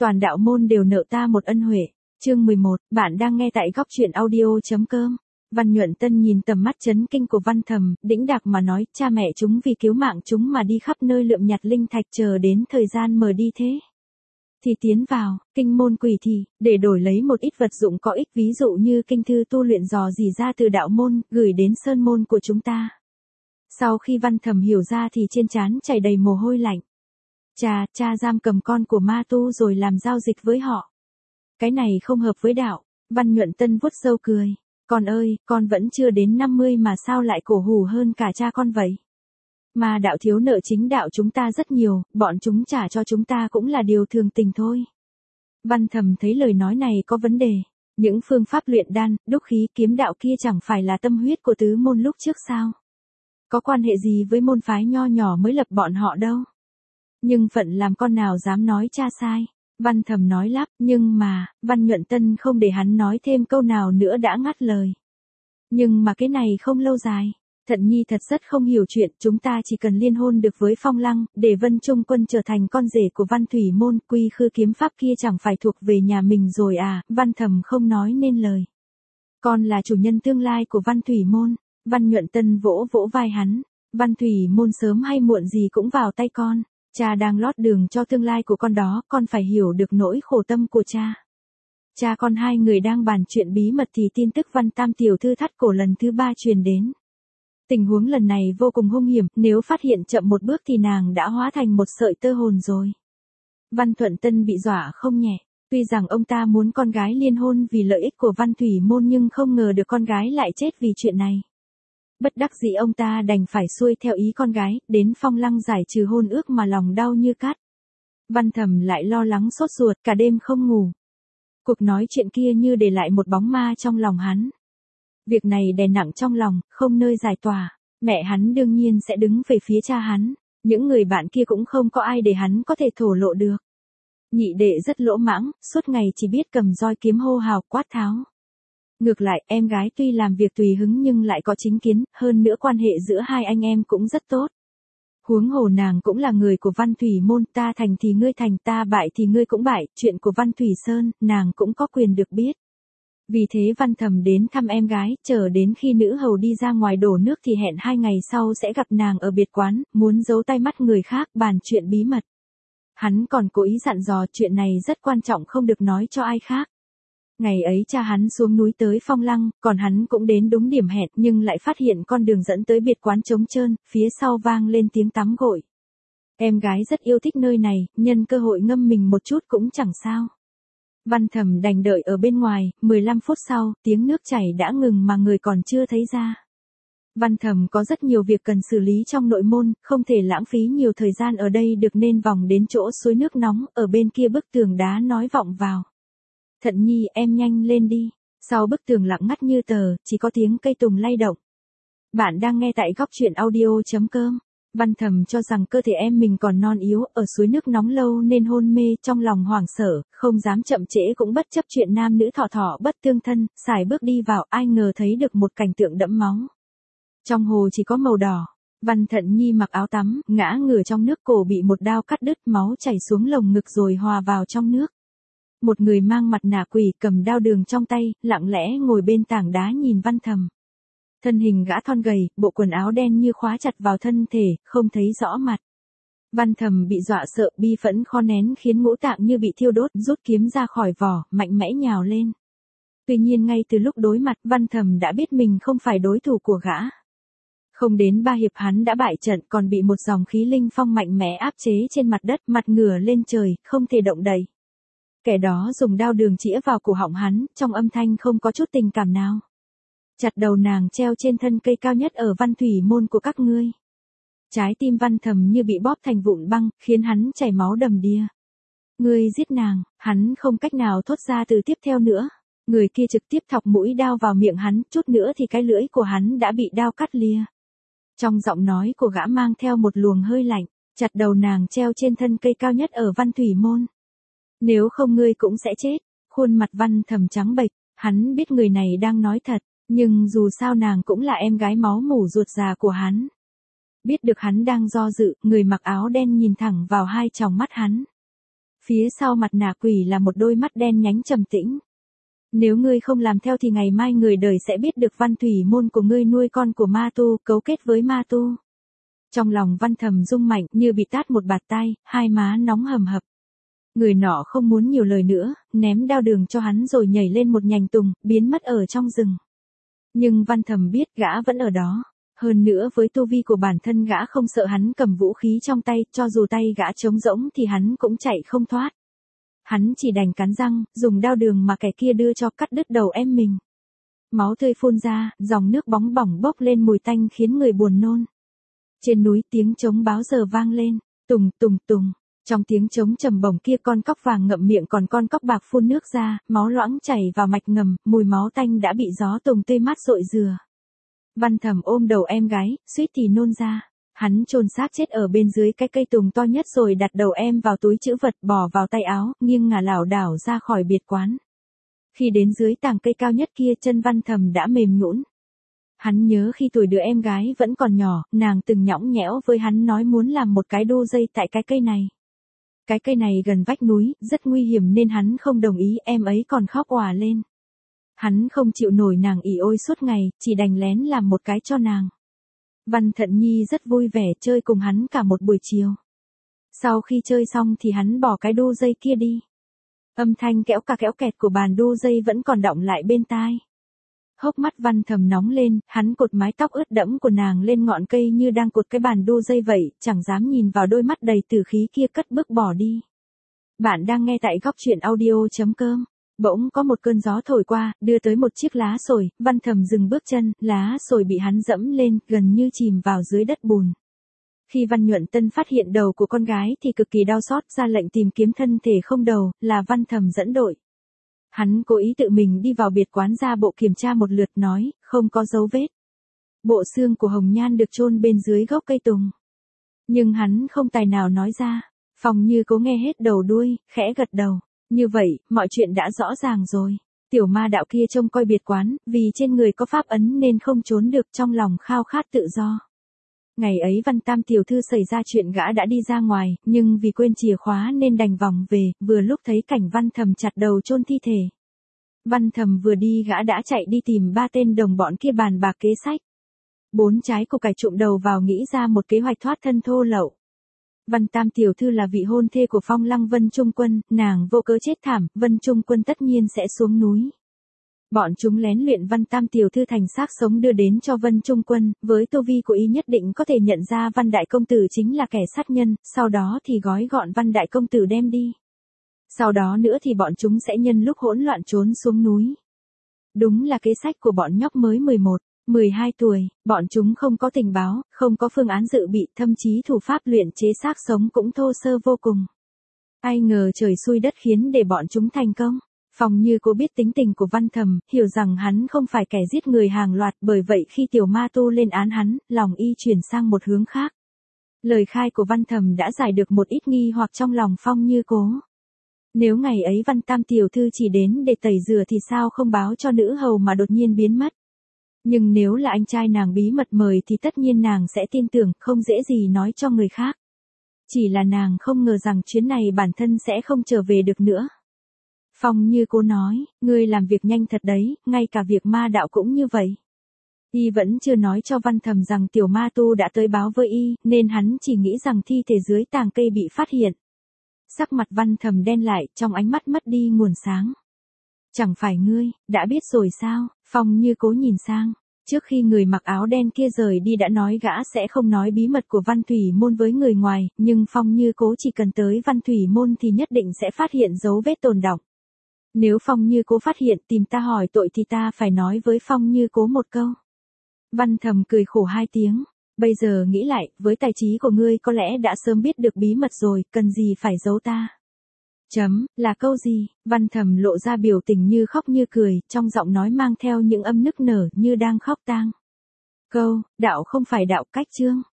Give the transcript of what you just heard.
Toàn đạo môn đều nợ ta một ân huệ. Chương 11, bạn đang nghe tại góc truyện audio.com. Văn Nhuận Tân nhìn tầm mắt chấn kinh của Văn Thầm, đĩnh đạc mà nói, cha mẹ chúng vì cứu mạng chúng mà đi khắp nơi lượm nhặt linh thạch chờ đến thời gian mờ đi thế. Thì tiến vào, kinh môn quỷ thì, để đổi lấy một ít vật dụng có ích ví dụ như kinh thư tu luyện dò dỉ ra từ đạo môn, gửi đến sơn môn của chúng ta. Sau khi Văn Thầm hiểu ra thì trên trán chảy đầy mồ hôi lạnh. Cha giam cầm con của ma tu rồi làm giao dịch với họ. Cái này không hợp với đạo. Văn Nhuận Tân vuốt râu cười. Con ơi, con vẫn chưa đến 50 mà sao lại cổ hủ hơn cả cha con vậy? Mà đạo thiếu nợ chính đạo chúng ta rất nhiều, bọn chúng trả cho chúng ta cũng là điều thường tình thôi. Văn Thầm thấy lời nói này có vấn đề. Những phương pháp luyện đan, đúc khí kiếm đạo kia chẳng phải là tâm huyết của tứ môn lúc trước sao? Có quan hệ gì với môn phái nho nhỏ mới lập bọn họ đâu? Nhưng phận làm con nào dám nói cha sai. Văn Thầm nói lắp, nhưng mà, Văn Nhuận Tân không để hắn nói thêm câu nào nữa đã ngắt lời. Nhưng mà cái này không lâu dài. Thận Nhi thật rất không hiểu chuyện, chúng ta chỉ cần liên hôn được với Phong Lăng, để Vân Trung Quân trở thành con rể của Văn Thủy Môn, quy khư kiếm pháp kia chẳng phải thuộc về nhà mình rồi à, Văn Thầm không nói nên lời. Con là chủ nhân tương lai của Văn Thủy Môn. Văn Nhuận Tân vỗ vỗ vai hắn. Văn Thủy Môn sớm hay muộn gì cũng vào tay con. Cha đang lót đường cho tương lai của con đó, con phải hiểu được nỗi khổ tâm của cha. Cha con hai người đang bàn chuyện bí mật thì tin tức Văn Tam tiểu thư thắt cổ lần thứ 3 truyền đến. Tình huống lần này vô cùng hung hiểm, nếu phát hiện chậm một bước thì nàng đã hóa thành một sợi tơ hồn rồi. Văn Thuận Tân bị dọa không nhẹ, tuy rằng ông ta muốn con gái liên hôn vì lợi ích của Văn Thủy Môn nhưng không ngờ được con gái lại chết vì chuyện này. Bất đắc dĩ ông ta đành phải xuôi theo ý con gái, đến Phong Lăng giải trừ hôn ước mà lòng đau như cắt. Văn Thầm lại lo lắng sốt ruột, cả đêm không ngủ. Cuộc nói chuyện kia như để lại một bóng ma trong lòng hắn. Việc này đè nặng trong lòng, không nơi giải tỏa. Mẹ hắn đương nhiên sẽ đứng về phía cha hắn. Những người bạn kia cũng không có ai để hắn có thể thổ lộ được. Nhị đệ rất lỗ mãng, suốt ngày chỉ biết cầm roi kiếm hô hào quát tháo. Ngược lại, em gái tuy làm việc tùy hứng nhưng lại có chính kiến, hơn nữa quan hệ giữa hai anh em cũng rất tốt. Huống hồ nàng cũng là người của Văn Thủy Môn, ta thành thì ngươi thành, ta bại thì ngươi cũng bại, chuyện của Văn Thủy Sơn, nàng cũng có quyền được biết. Vì thế Văn Thầm đến thăm em gái, chờ đến khi nữ hầu đi ra ngoài đổ nước thì hẹn 2 ngày sau sẽ gặp nàng ở biệt quán, muốn giấu tay mắt người khác bàn chuyện bí mật. Hắn còn cố ý dặn dò chuyện này rất quan trọng không được nói cho ai khác. Ngày ấy cha hắn xuống núi tới Phong Lăng, còn hắn cũng đến đúng điểm hẹn nhưng lại phát hiện con đường dẫn tới biệt quán trống trơn, phía sau vang lên tiếng tắm gội. Em gái rất yêu thích nơi này, nhân cơ hội ngâm mình một chút cũng chẳng sao. Văn Thầm đành đợi ở bên ngoài, 15 phút sau, tiếng nước chảy đã ngừng mà người còn chưa thấy ra. Văn Thầm có rất nhiều việc cần xử lý trong nội môn, không thể lãng phí nhiều thời gian ở đây được nên vòng đến chỗ suối nước nóng, ở bên kia bức tường đá nói vọng vào. Thận Nhi em nhanh lên đi. Sau bức tường lặng ngắt như tờ, chỉ có tiếng cây tùng lay động. Bạn đang nghe tại góc truyện audio.com. Văn Thầm cho rằng cơ thể em mình còn non yếu, ở suối nước nóng lâu nên hôn mê, trong lòng hoảng sợ, không dám chậm trễ cũng bất chấp chuyện nam nữ thọ thọ bất tương thân, xài bước đi vào, ai ngờ thấy được một cảnh tượng đẫm máu. Trong hồ chỉ có màu đỏ. Văn Thận Nhi mặc áo tắm, ngã ngửa trong nước, cổ bị một đao cắt đứt, máu chảy xuống lồng ngực rồi hòa vào trong nước. Một người mang mặt nạ quỷ cầm đao đường trong tay, lặng lẽ ngồi bên tảng đá nhìn Văn Thầm. Thân hình gã thon gầy, bộ quần áo đen như khóa chặt vào thân thể, không thấy rõ mặt. Văn Thầm bị dọa sợ, bi phẫn khó nén khiến ngũ tạng như bị thiêu đốt, rút kiếm ra khỏi vỏ, mạnh mẽ nhào lên. Tuy nhiên ngay từ lúc đối mặt, Văn Thầm đã biết mình không phải đối thủ của gã. Không đến 3 hiệp hắn đã bại trận, còn bị một dòng khí linh phong mạnh mẽ áp chế trên mặt đất, mặt ngửa lên trời, không thể động đậy. Kẻ đó dùng đao đường chĩa vào cổ họng hắn, trong âm thanh không có chút tình cảm nào. Chặt đầu nàng treo trên thân cây cao nhất ở Văn Thủy Môn của các ngươi. Trái tim Văn Thầm như bị bóp thành vụn băng, khiến hắn chảy máu đầm đìa. Ngươi giết nàng, hắn không cách nào thốt ra từ tiếp theo nữa. Người kia trực tiếp thọc mũi đao vào miệng hắn, chút nữa thì cái lưỡi của hắn đã bị đao cắt lìa. Trong giọng nói của gã mang theo một luồng hơi lạnh, chặt đầu nàng treo trên thân cây cao nhất ở Văn Thủy Môn. Nếu không ngươi cũng sẽ chết. Khuôn mặt Văn Thầm trắng bệch, hắn biết người này đang nói thật, nhưng dù sao nàng cũng là em gái máu mủ ruột già của hắn. Biết được hắn đang do dự, người mặc áo đen nhìn thẳng vào hai tròng mắt hắn. Phía sau mặt nạ quỷ là một đôi mắt đen nhánh trầm tĩnh. Nếu ngươi không làm theo thì ngày mai người đời sẽ biết được Văn Thủy Môn của ngươi nuôi con của ma tu, cấu kết với ma tu. Trong lòng Văn Thầm rung mạnh như bị tát một bạt tay, hai má nóng hầm hập. Người nọ không muốn nhiều lời nữa, ném đao đường cho hắn rồi nhảy lên một nhành tùng, biến mất ở trong rừng. Nhưng Văn Thầm biết gã vẫn ở đó. Hơn nữa với tu vi của bản thân gã không sợ hắn cầm vũ khí trong tay, cho dù tay gã trống rỗng thì hắn cũng chạy không thoát. Hắn chỉ đành cắn răng, dùng đao đường mà kẻ kia đưa cho cắt đứt đầu em mình. Máu tươi phun ra, dòng nước bóng bỏng bốc lên mùi tanh khiến người buồn nôn. Trên núi tiếng trống báo giờ vang lên, tùng tùng tùng. Trong tiếng trống trầm bổng kia con cóc vàng ngậm miệng còn con cóc bạc phun nước ra, máu loãng chảy vào mạch ngầm, mùi máu tanh đã bị gió tùng tươi mát rội rửa. Văn Thầm ôm đầu em gái, suýt thì nôn ra. Hắn chôn xác chết ở bên dưới cái cây tùng to nhất rồi đặt đầu em vào túi trữ vật bỏ vào tay áo, nghiêng ngả lảo đảo ra khỏi biệt quán. Khi đến dưới tàng cây cao nhất kia chân Văn Thầm đã mềm nhũn. Hắn nhớ khi tuổi đứa em gái vẫn còn nhỏ, nàng từng nhõng nhẽo với hắn nói muốn làm một cái đu dây tại cái cây này. Cái cây này gần vách núi, rất nguy hiểm nên hắn không đồng ý, em ấy còn khóc òa lên. Hắn không chịu nổi nàng ỉ ôi suốt ngày, chỉ đành lén làm một cái cho nàng. Văn Thận Nhi rất vui vẻ chơi cùng hắn cả một buổi chiều. Sau khi chơi xong thì hắn bỏ cái đu dây kia đi. Âm thanh kéo cà kéo kẹt của bàn đu dây vẫn còn đọng lại bên tai. Hốc mắt Văn Thầm nóng lên, hắn cột mái tóc ướt đẫm của nàng lên ngọn cây như đang cột cái bàn đu dây vậy, chẳng dám nhìn vào đôi mắt đầy tử khí kia, cất bước bỏ đi. Bạn đang nghe tại góc truyện audio.com. Bỗng có một cơn gió thổi qua, đưa tới một chiếc lá sồi, Văn Thầm dừng bước chân, lá sồi bị hắn dẫm lên, gần như chìm vào dưới đất bùn. Khi Văn Nhuận Tân phát hiện đầu của con gái thì cực kỳ đau xót, ra lệnh tìm kiếm thân thể không đầu, là Văn Thầm dẫn đội. Hắn cố ý tự mình đi vào biệt quán ra bộ kiểm tra một lượt, nói, không có dấu vết. Bộ xương của Hồng Nhan được chôn bên dưới gốc cây tùng. Nhưng hắn không tài nào nói ra. Phong Như Cố nghe hết đầu đuôi, khẽ gật đầu. Như vậy, mọi chuyện đã rõ ràng rồi. Tiểu ma đạo kia trông coi biệt quán, vì trên người có pháp ấn nên không trốn được, trong lòng khao khát tự do. Ngày ấy Văn Tam tiểu thư xảy ra chuyện gã đã đi ra ngoài, nhưng vì quên chìa khóa nên đành vòng về, vừa lúc thấy cảnh Văn Thầm chặt đầu chôn thi thể. Văn Thầm vừa đi gã đã chạy đi tìm ba tên đồng bọn kia bàn bạc kế sách. Bốn trái củ cải trụm đầu vào nghĩ ra một kế hoạch thoát thân thô lậu. Văn Tam tiểu thư là vị hôn thê của Phong Lăng Vân Trung Quân, nàng vô cớ chết thảm, Vân Trung Quân tất nhiên sẽ xuống núi. Bọn chúng lén luyện Văn Tam tiểu thư thành xác sống đưa đến cho Vân Trung Quân, với tu vi của y nhất định có thể nhận ra Văn Đại Công Tử chính là kẻ sát nhân, sau đó thì gói gọn Văn Đại Công Tử đem đi. Sau đó nữa thì bọn chúng sẽ nhân lúc hỗn loạn trốn xuống núi. Đúng là kế sách của bọn nhóc mới 11, 12 tuổi, bọn chúng không có tình báo, không có phương án dự bị, thậm chí thủ pháp luyện chế xác sống cũng thô sơ vô cùng. Ai ngờ trời xui đất khiến để bọn chúng thành công. Phong Như Cố biết tính tình của Văn Thầm, hiểu rằng hắn không phải kẻ giết người hàng loạt, bởi vậy khi tiểu ma tu lên án hắn, lòng y chuyển sang một hướng khác. Lời khai của Văn Thầm đã giải được một ít nghi hoặc trong lòng Phong Như Cố. Nếu ngày ấy Văn Tam tiểu thư chỉ đến để tẩy rửa thì sao không báo cho nữ hầu mà đột nhiên biến mất. Nhưng nếu là anh trai nàng bí mật mời thì tất nhiên nàng sẽ tin tưởng, không dễ gì nói cho người khác. Chỉ là nàng không ngờ rằng chuyến này bản thân sẽ không trở về được nữa. Phong Như Cố nói, ngươi làm việc nhanh thật đấy, ngay cả việc ma đạo cũng như vậy. Y vẫn chưa nói cho Văn Thầm rằng tiểu ma tu đã tới báo với y, nên hắn chỉ nghĩ rằng thi thể dưới tàng cây bị phát hiện. Sắc mặt Văn Thầm đen lại, trong ánh mắt mất đi nguồn sáng. Chẳng phải ngươi, đã biết rồi sao? Phong Như Cố nhìn sang. Trước khi người mặc áo đen kia rời đi đã nói gã sẽ không nói bí mật của Văn Thủy Môn với người ngoài, nhưng Phong Như Cố chỉ cần tới Văn Thủy Môn thì nhất định sẽ phát hiện dấu vết tồn đọng. Nếu Phong Như Cố phát hiện tìm ta hỏi tội thì ta phải nói với Phong Như Cố một câu. Văn Thầm cười khổ hai tiếng. Bây giờ nghĩ lại, với tài trí của ngươi có lẽ đã sớm biết được bí mật rồi, cần gì phải giấu ta. Là câu gì? Văn Thầm lộ ra biểu tình như khóc như cười, trong giọng nói mang theo những âm nức nở như đang khóc tang. Câu, đạo không phải đạo cách chương.